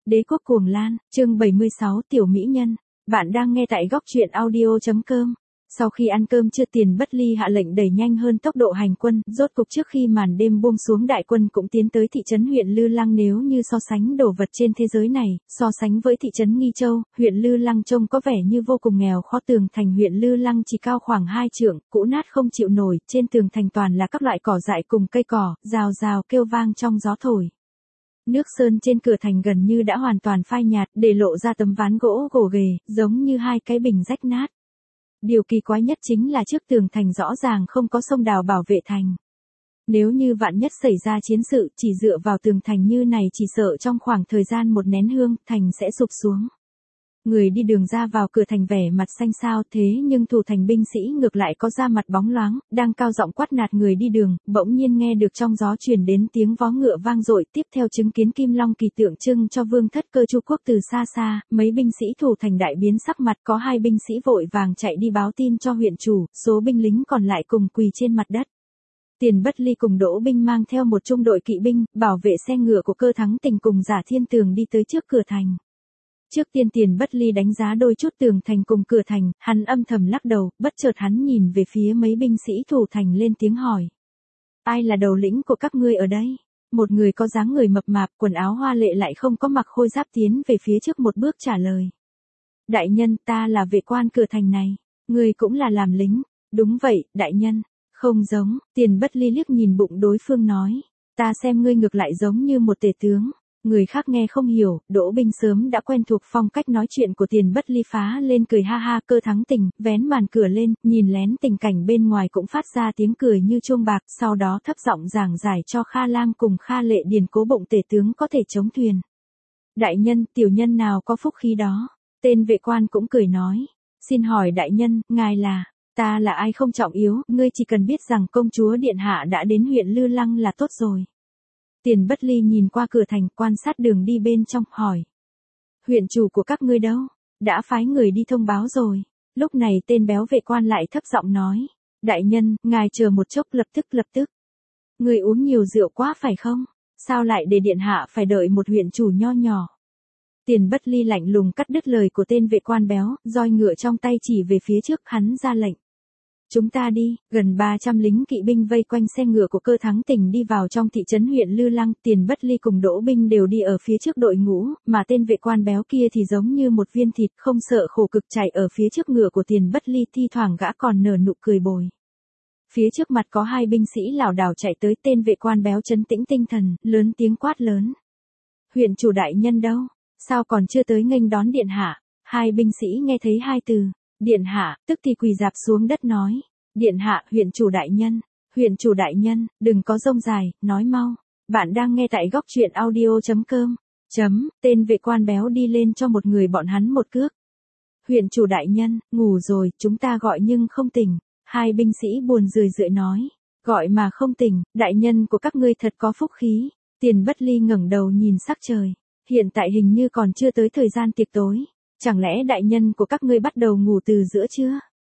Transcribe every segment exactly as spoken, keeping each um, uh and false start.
Đế quốc cuồng lan, chương bảy mươi sáu Tiểu Mỹ Nhân. Bạn đang nghe tại góc truyện audio.com. Sau khi ăn cơm trưa, Tiền Bất Ly hạ lệnh đẩy nhanh hơn tốc độ hành quân, rốt cục trước khi màn đêm buông xuống đại quân cũng tiến tới thị trấn huyện Lư Lăng. Nếu như so sánh đồ vật trên thế giới này, so sánh với thị trấn Nghi Châu, huyện Lư Lăng trông có vẻ như vô cùng nghèo khó. Tường thành huyện Lư Lăng chỉ cao khoảng hai trượng, cũ nát không chịu nổi, trên tường thành toàn là các loại cỏ dại cùng cây cỏ, rào rào kêu vang trong gió thổi. Nước sơn trên cửa thành gần như đã hoàn toàn phai nhạt, để lộ ra tấm ván gỗ gồ ghề, giống như hai cái bình rách nát. Điều kỳ quái nhất chính là trước tường thành rõ ràng không có sông đào bảo vệ thành. Nếu như vạn nhất xảy ra chiến sự, chỉ dựa vào tường thành như này chỉ sợ trong khoảng thời gian một nén hương, thành sẽ sụp xuống. Người đi đường ra vào cửa thành vẻ mặt xanh xao, thế nhưng thủ thành binh sĩ ngược lại có da mặt bóng loáng, đang cao giọng quát nạt người đi đường. Bỗng nhiên nghe được trong gió truyền đến tiếng vó ngựa vang dội, tiếp theo chứng kiến Kim Long Kỳ tượng trưng cho vương thất Cơ Chu quốc từ xa xa, mấy binh sĩ thủ thành đại biến sắc mặt, có hai binh sĩ vội vàng chạy đi báo tin cho huyện chủ, số binh lính còn lại cùng quỳ trên mặt đất. Tiền Bất Ly cùng Đỗ Binh mang theo một trung đội kỵ binh, bảo vệ xe ngựa của Cơ Thắng Tình cùng Giả Thiên Tường đi tới trước cửa thành. Trước tiên Tiền Bất Ly đánh giá đôi chút tường thành cùng cửa thành, hắn âm thầm lắc đầu, bất chợt hắn nhìn về phía mấy binh sĩ thủ thành lên tiếng hỏi. Ai là đầu lĩnh của các ngươi ở đây? Một người có dáng người mập mạp, quần áo hoa lệ lại không có mặc khôi giáp tiến về phía trước một bước trả lời. Đại nhân, ta là vệ quan cửa thành này. Ngươi cũng là làm lính. Đúng vậy, đại nhân. Không giống, Tiền Bất Ly liếc nhìn bụng đối phương nói. Ta xem ngươi ngược lại giống như một tể tướng. Người khác nghe không hiểu, Đỗ Binh sớm đã quen thuộc phong cách nói chuyện của Tiền Bất Ly, phá lên cười ha ha. Cơ Thắng Tình vén màn cửa lên, nhìn lén tình cảnh bên ngoài cũng phát ra tiếng cười như chuông bạc, sau đó thấp giọng giảng giải cho Kha Lang cùng Kha Lệ Điền cố bụng tể tướng có thể chống thuyền. Đại nhân, tiểu nhân nào có phúc khí đó? Tên vệ quan cũng cười nói. Xin hỏi đại nhân, ngài là? Ta là ai không trọng yếu, ngươi chỉ cần biết rằng công chúa điện hạ đã đến huyện Lư Lăng là tốt rồi. Tiền Bất Ly nhìn qua cửa thành, quan sát đường đi bên trong, hỏi. Huyện chủ của các ngươi đâu? Đã phái người đi thông báo rồi. Lúc này tên béo vệ quan lại thấp giọng nói. Đại nhân, ngài chờ một chốc, lập tức lập tức. Người uống nhiều rượu quá phải không? Sao lại để điện hạ phải đợi một huyện chủ nho nhỏ? Tiền Bất Ly lạnh lùng cắt đứt lời của tên vệ quan béo, roi ngựa trong tay chỉ về phía trước, hắn ra lệnh. Chúng ta đi. Gần ba trăm lính kỵ binh vây quanh xe ngựa của Cơ Thắng Tình đi vào trong thị trấn huyện Lư Lăng. Tiền Bất Ly cùng Đỗ Binh đều đi ở phía trước đội ngũ, mà tên vệ quan béo kia thì giống như một viên thịt, không sợ khổ cực chạy ở phía trước ngựa của Tiền Bất Ly, thi thoảng gã còn nở nụ cười bồi. Phía trước mặt có hai binh sĩ lảo đảo chạy tới, tên vệ quan béo trấn tĩnh tinh thần, lớn tiếng quát lớn. Huyện chủ đại nhân đâu? Sao còn chưa tới nghênh đón điện hạ? Hai binh sĩ nghe thấy hai từ điện hạ, tức thì quỳ rạp xuống đất nói. Điện hạ, huyện chủ đại nhân, huyện chủ đại nhân, đừng có rông dài, nói mau. Bạn đang nghe tại góc truyện audio.com. Chấm, tên vệ quan béo đi lên cho một người bọn hắn một cước. Huyện chủ đại nhân, ngủ rồi, chúng ta gọi nhưng không tỉnh. Hai binh sĩ buồn rười rượi nói. Gọi mà không tỉnh, đại nhân của các ngươi thật có phúc khí. Tiền Bất Ly ngẩng đầu nhìn sắc trời. Hiện tại hình như còn chưa tới thời gian tiệc tối. Chẳng lẽ đại nhân của các ngươi bắt đầu ngủ từ giữa trưa?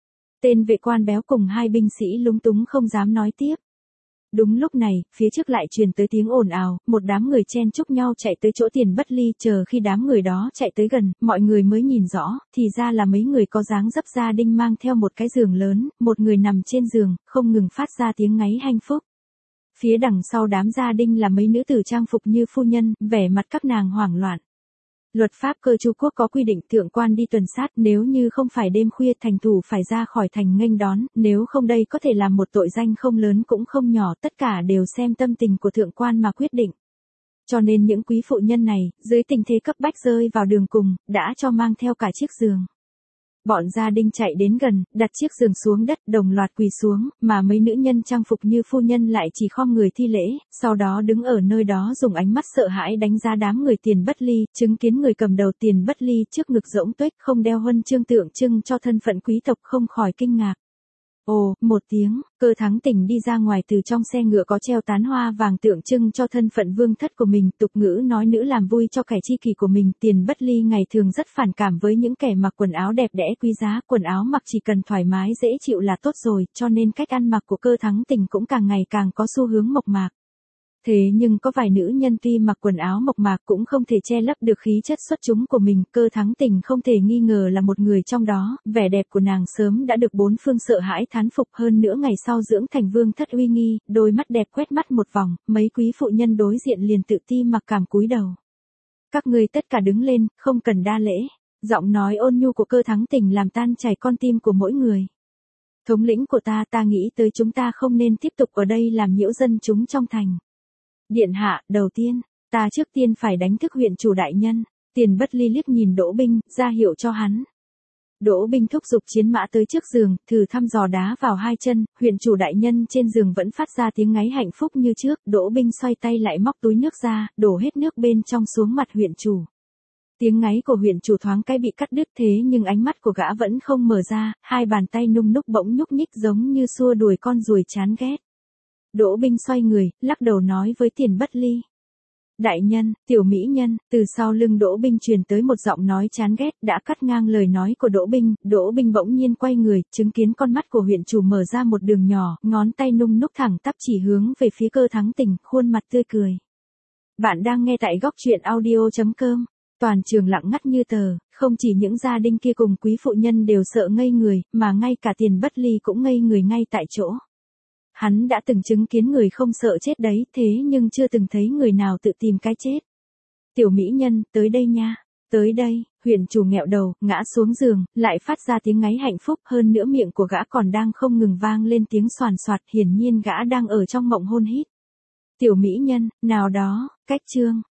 Tên vệ quan béo cùng hai binh sĩ lúng túng không dám nói tiếp. Đúng lúc này, phía trước lại truyền tới tiếng ồn ào, một đám người chen chúc nhau chạy tới chỗ Tiền Bất Ly. Chờ khi đám người đó chạy tới gần, mọi người mới nhìn rõ, thì ra là mấy người có dáng dấp gia đình mang theo một cái giường lớn, một người nằm trên giường, không ngừng phát ra tiếng ngáy hạnh phúc. Phía đằng sau đám gia đình là mấy nữ tử trang phục như phu nhân, vẻ mặt các nàng hoảng loạn. Luật pháp Cơ Chu quốc có quy định thượng quan đi tuần sát, nếu như không phải đêm khuya thành thủ phải ra khỏi thành nghênh đón, nếu không đây có thể làm một tội danh không lớn cũng không nhỏ, tất cả đều xem tâm tình của thượng quan mà quyết định. Cho nên những quý phụ nhân này, dưới tình thế cấp bách rơi vào đường cùng, đã cho mang theo cả chiếc giường. Bọn gia đình chạy đến gần, đặt chiếc giường xuống đất, đồng loạt quỳ xuống, mà mấy nữ nhân trang phục như phu nhân lại chỉ khom người thi lễ, sau đó đứng ở nơi đó dùng ánh mắt sợ hãi đánh giá đám người Tiền Bất Ly, chứng kiến người cầm đầu Tiền Bất Ly trước ngực rỗng tuếch, không đeo huân chương tượng trưng cho thân phận quý tộc, không khỏi kinh ngạc. Ồ, một tiếng, Cơ Thắng Tình đi ra ngoài, từ trong xe ngựa có treo tán hoa vàng tượng trưng cho thân phận vương thất của mình, tục ngữ nói nữ làm vui cho kẻ tri kỷ của mình. Tiền Bất Ly ngày thường rất phản cảm với những kẻ mặc quần áo đẹp đẽ quý giá, quần áo mặc chỉ cần thoải mái dễ chịu là tốt rồi, cho nên cách ăn mặc của Cơ Thắng Tình cũng càng ngày càng có xu hướng mộc mạc. Thế nhưng có vài nữ nhân tuy mặc quần áo mộc mạc cũng không thể che lấp được khí chất xuất chúng của mình, Cơ Thắng Tình không thể nghi ngờ là một người trong đó, vẻ đẹp của nàng sớm đã được bốn phương sợ hãi thán phục, hơn nữa ngày sau dưỡng thành vương thất uy nghi, đôi mắt đẹp quét mắt một vòng, mấy quý phụ nhân đối diện liền tự ti mặc cảm cúi đầu. Các ngươi tất cả đứng lên, không cần đa lễ. Giọng nói ôn nhu của Cơ Thắng Tình làm tan chảy con tim của mỗi người. Thống lĩnh của ta, ta nghĩ tới chúng ta không nên tiếp tục ở đây làm nhiễu dân chúng trong thành. Điện hạ, đầu tiên, ta trước tiên phải đánh thức huyện chủ đại nhân. Tiền Bất Ly liếc nhìn Đỗ Binh, ra hiệu cho hắn. Đỗ Binh thúc giục chiến mã tới trước giường, thử thăm dò đá vào hai chân, huyện chủ đại nhân trên giường vẫn phát ra tiếng ngáy hạnh phúc như trước, Đỗ Binh xoay tay lại móc túi nước ra, đổ hết nước bên trong xuống mặt huyện chủ. Tiếng ngáy của huyện chủ thoáng cái bị cắt đứt, thế nhưng ánh mắt của gã vẫn không mở ra, hai bàn tay nung núc bỗng nhúc nhích giống như xua đuổi con ruồi chán ghét. Đỗ Binh xoay người, lắc đầu nói với Tiền Bất Ly. Đại nhân, tiểu mỹ nhân, từ sau lưng Đỗ Binh truyền tới một giọng nói chán ghét đã cắt ngang lời nói của Đỗ Binh. Đỗ Binh bỗng nhiên quay người, chứng kiến con mắt của huyện chủ mở ra một đường nhỏ, ngón tay nung núc thẳng tắp chỉ hướng về phía Cơ Thắng Tình, khuôn mặt tươi cười. Bạn đang nghe tại góc truyện audio chấm com. Toàn trường lặng ngắt như tờ, không chỉ những gia đình kia cùng quý phụ nhân đều sợ ngây người, mà ngay cả Tiền Bất Ly cũng ngây người ngay tại chỗ. Hắn đã từng chứng kiến người không sợ chết đấy, thế nhưng chưa từng thấy người nào tự tìm cái chết. Tiểu mỹ nhân, tới đây nha, tới đây, huyện chủ nghẹo đầu, ngã xuống giường, lại phát ra tiếng ngáy hạnh phúc, hơn nữa miệng của gã còn đang không ngừng vang lên tiếng xoàn xoạt, hiển nhiên gã đang ở trong mộng hôn hít. Tiểu mỹ nhân, nào đó, cách chương.